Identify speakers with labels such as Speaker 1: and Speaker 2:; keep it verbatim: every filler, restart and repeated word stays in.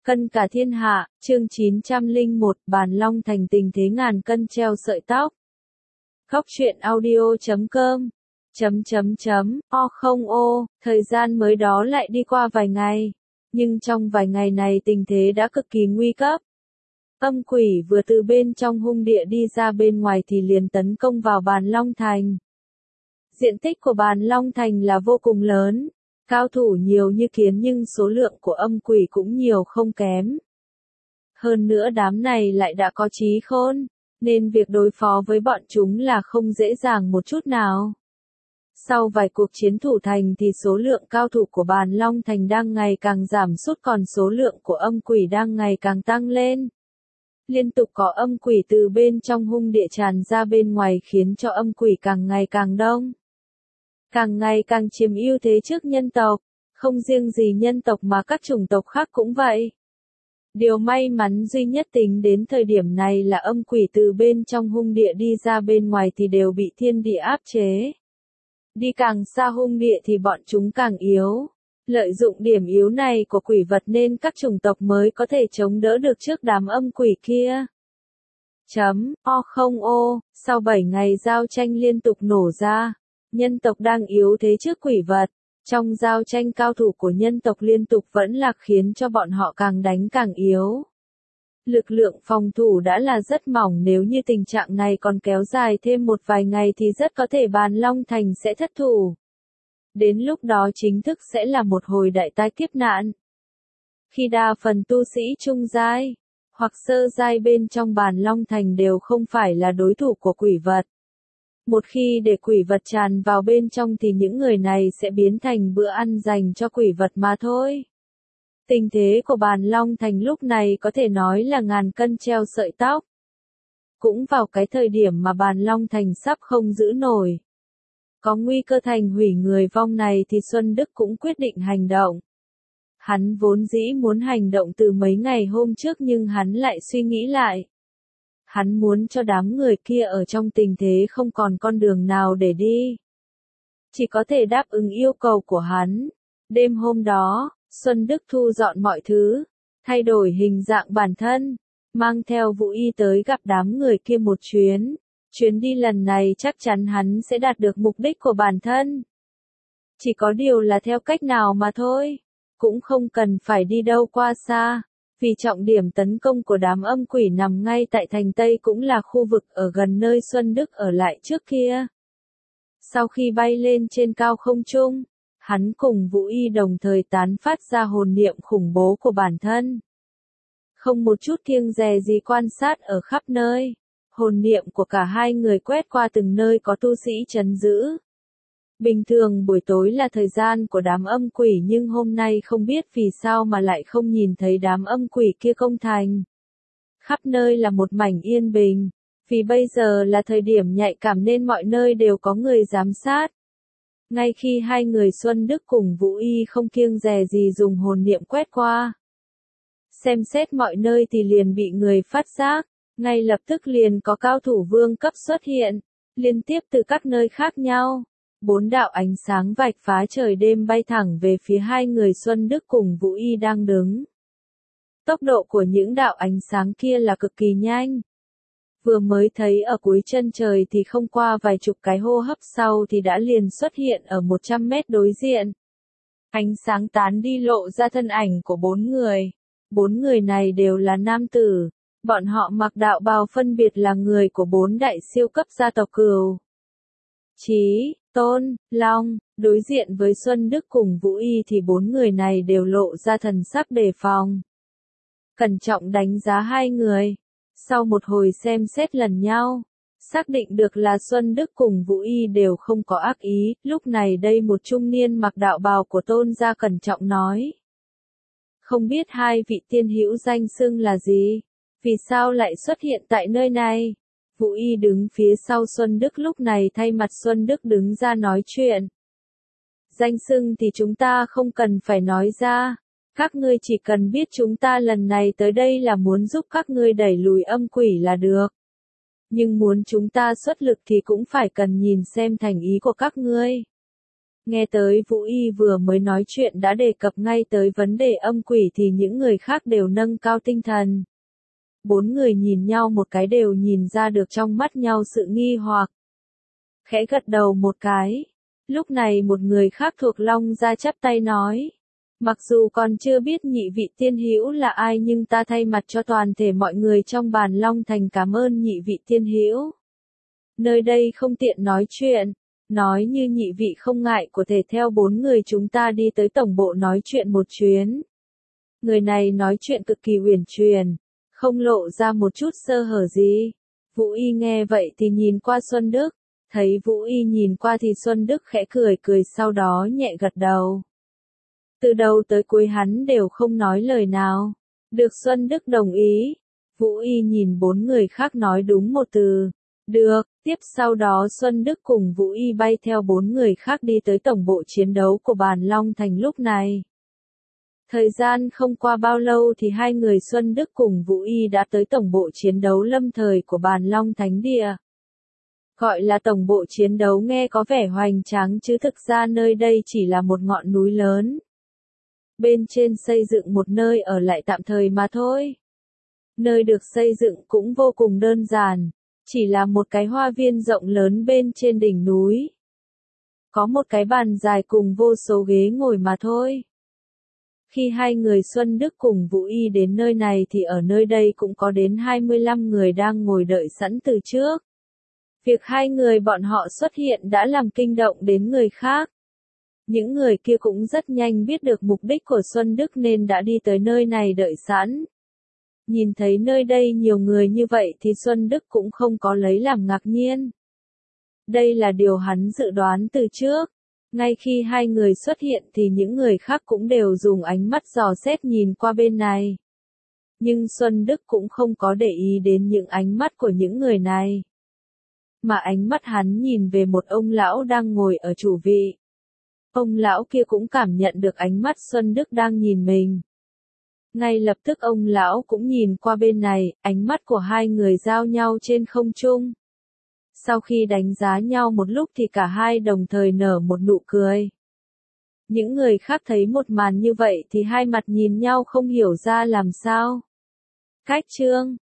Speaker 1: Cân cả thiên hạ, chương chín trăm lẻ một, Bàn Long Thành tình thế ngàn cân treo sợi tóc. Góc truyện audio chấm com. Chấm chấm chấm, o không ô, thời gian mới đó lại đi qua vài ngày. Nhưng trong vài ngày này tình thế đã cực kỳ nguy cấp. Âm quỷ vừa từ bên trong hung địa đi ra bên ngoài thì liền tấn công vào Bàn Long Thành. Diện tích của Bàn Long Thành là vô cùng lớn. Cao thủ nhiều như kiến nhưng số lượng của âm quỷ cũng nhiều không kém. Hơn nữa đám này lại đã có trí khôn, nên việc đối phó với bọn chúng là không dễ dàng một chút nào. Sau vài cuộc chiến thủ thành thì số lượng cao thủ của Bàn Long Thành đang ngày càng giảm sút, còn số lượng của âm quỷ đang ngày càng tăng lên. Liên tục có âm quỷ từ bên trong hung địa tràn ra bên ngoài khiến cho âm quỷ càng ngày càng đông. Càng ngày càng chiếm ưu thế trước nhân tộc, không riêng gì nhân tộc mà các chủng tộc khác cũng vậy. Điều may mắn duy nhất tính đến thời điểm này là âm quỷ từ bên trong hung địa đi ra bên ngoài thì đều bị thiên địa áp chế. Đi càng xa hung địa thì bọn chúng càng yếu. Lợi dụng điểm yếu này của quỷ vật nên các chủng tộc mới có thể chống đỡ được trước đám âm quỷ kia. Chấm, o không ô, sau bảy ngày giao tranh liên tục nổ ra. Nhân tộc đang yếu thế trước quỷ vật, trong giao tranh cao thủ của nhân tộc liên tục vẫn lạc khiến cho bọn họ càng đánh càng yếu. Lực lượng phòng thủ đã là rất mỏng, nếu như tình trạng này còn kéo dài thêm một vài ngày thì rất có thể Bàn Long Thành sẽ thất thủ. Đến lúc đó chính thức sẽ là một hồi đại tai kiếp nạn. Khi đa phần tu sĩ trung giai, hoặc sơ giai bên trong Bàn Long Thành đều không phải là đối thủ của quỷ vật. Một khi để quỷ vật tràn vào bên trong thì những người này sẽ biến thành bữa ăn dành cho quỷ vật mà thôi. Tình thế của Bàn Long Thành lúc này có thể nói là ngàn cân treo sợi tóc. Cũng vào cái thời điểm mà Bàn Long Thành sắp không giữ nổi, có nguy cơ thành hủy người vong này thì Xuân Đức cũng quyết định hành động. Hắn vốn dĩ muốn hành động từ mấy ngày hôm trước nhưng hắn lại suy nghĩ lại. Hắn muốn cho đám người kia ở trong tình thế không còn con đường nào để đi. Chỉ có thể đáp ứng yêu cầu của hắn. Đêm hôm đó, Xuân Đức thu dọn mọi thứ, thay đổi hình dạng bản thân, mang theo Vũ Y tới gặp đám người kia một chuyến. Chuyến đi lần này chắc chắn hắn sẽ đạt được mục đích của bản thân. Chỉ có điều là theo cách nào mà thôi, cũng không cần phải đi đâu qua xa. Vì trọng điểm tấn công của đám âm quỷ nằm ngay tại thành Tây, cũng là khu vực ở gần nơi Xuân Đức ở lại trước kia. Sau khi bay lên trên cao không trung, hắn cùng Vũ Y đồng thời tán phát ra hồn niệm khủng bố của bản thân. Không một chút kiêng dè gì quan sát ở khắp nơi, hồn niệm của cả hai người quét qua từng nơi có tu sĩ trấn giữ. Bình thường buổi tối là thời gian của đám âm quỷ nhưng hôm nay không biết vì sao mà lại không nhìn thấy đám âm quỷ kia công thành. Khắp nơi là một mảnh yên bình, vì bây giờ là thời điểm nhạy cảm nên mọi nơi đều có người giám sát. Ngay khi hai người Xuân Đức cùng Vũ Y không kiêng dè gì dùng hồn niệm quét qua, xem xét mọi nơi thì liền bị người phát giác, ngay lập tức liền có cao thủ vương cấp xuất hiện, liên tiếp từ các nơi khác nhau. Bốn đạo ánh sáng vạch phá trời đêm bay thẳng về phía hai người Xuân Đức cùng Vũ Y đang đứng. Tốc độ của những đạo ánh sáng kia là cực kỳ nhanh. Vừa mới thấy ở cuối chân trời thì không qua vài chục cái hô hấp sau thì đã liền xuất hiện ở một trăm mét đối diện. Ánh sáng tán đi lộ ra thân ảnh của bốn người. Bốn người này đều là nam tử. Bọn họ mặc đạo bào phân biệt là người của bốn đại siêu cấp gia tộc Cừu, Chí, Tôn, Long. Đối diện với Xuân Đức cùng Vũ Y thì bốn người này đều lộ ra thần sắc đề phòng, cẩn trọng đánh giá hai người. Sau một hồi xem xét lần nhau, xác định được là Xuân Đức cùng Vũ Y đều không có ác ý. Lúc này đây một trung niên mặc đạo bào của Tôn gia cẩn trọng nói: không biết hai vị tiên hữu danh xưng là gì? Vì sao lại xuất hiện tại nơi này? Vũ Y đứng phía sau Xuân Đức lúc này thay mặt Xuân Đức đứng ra nói chuyện. Danh xưng thì chúng ta không cần phải nói ra. Các ngươi chỉ cần biết chúng ta lần này tới đây là muốn giúp các ngươi đẩy lùi âm quỷ là được. Nhưng muốn chúng ta xuất lực thì cũng phải cần nhìn xem thành ý của các ngươi. Nghe tới Vũ Y vừa mới nói chuyện đã đề cập ngay tới vấn đề âm quỷ thì những người khác đều nâng cao tinh thần. Bốn người nhìn nhau một cái đều nhìn ra được trong mắt nhau sự nghi hoặc. Khẽ gật đầu một cái. Lúc này một người khác thuộc Long gia chắp tay nói. Mặc dù còn chưa biết nhị vị tiên hữu là ai nhưng ta thay mặt cho toàn thể mọi người trong bàn Long Thành cảm ơn nhị vị tiên hữu. Nơi đây không tiện nói chuyện. Nói như nhị vị không ngại có thể theo bốn người chúng ta đi tới tổng bộ nói chuyện một chuyến. Người này nói chuyện cực kỳ uyển chuyển, không lộ ra một chút sơ hở gì. Vũ Y nghe vậy thì nhìn qua Xuân Đức, thấy Vũ Y nhìn qua thì Xuân Đức khẽ cười cười sau đó nhẹ gật đầu. Từ đầu tới cuối hắn đều không nói lời nào. Được Xuân Đức đồng ý. Vũ Y nhìn bốn người khác nói đúng một từ. Được, tiếp sau đó Xuân Đức cùng Vũ Y bay theo bốn người khác đi tới tổng bộ chiến đấu của bàn Long Thành lúc này. Thời gian không qua bao lâu thì hai người Xuân Đức cùng Vũ Y đã tới tổng bộ chiến đấu lâm thời của bàn Long Thánh Địa. Gọi là tổng bộ chiến đấu nghe có vẻ hoành tráng chứ thực ra nơi đây chỉ là một ngọn núi lớn. Bên trên xây dựng một nơi ở lại tạm thời mà thôi. Nơi được xây dựng cũng vô cùng đơn giản. Chỉ là một cái hoa viên rộng lớn bên trên đỉnh núi. Có một cái bàn dài cùng vô số ghế ngồi mà thôi. Khi hai người Xuân Đức cùng Vũ Y đến nơi này thì ở nơi đây cũng có đến hai mươi lăm người đang ngồi đợi sẵn từ trước. Việc hai người bọn họ xuất hiện đã làm kinh động đến người khác. Những người kia cũng rất nhanh biết được mục đích của Xuân Đức nên đã đi tới nơi này đợi sẵn. Nhìn thấy nơi đây nhiều người như vậy thì Xuân Đức cũng không có lấy làm ngạc nhiên. Đây là điều hắn dự đoán từ trước. Ngay khi hai người xuất hiện thì những người khác cũng đều dùng ánh mắt dò xét nhìn qua bên này. Nhưng Xuân Đức cũng không có để ý đến những ánh mắt của những người này. Mà ánh mắt hắn nhìn về một ông lão đang ngồi ở chủ vị. Ông lão kia cũng cảm nhận được ánh mắt Xuân Đức đang nhìn mình. Ngay lập tức ông lão cũng nhìn qua bên này, ánh mắt của hai người giao nhau trên không trung. Sau khi đánh giá nhau một lúc thì cả hai đồng thời nở một nụ cười. Những người khác thấy một màn như vậy thì hai mặt nhìn nhau không hiểu ra làm sao. Cách chương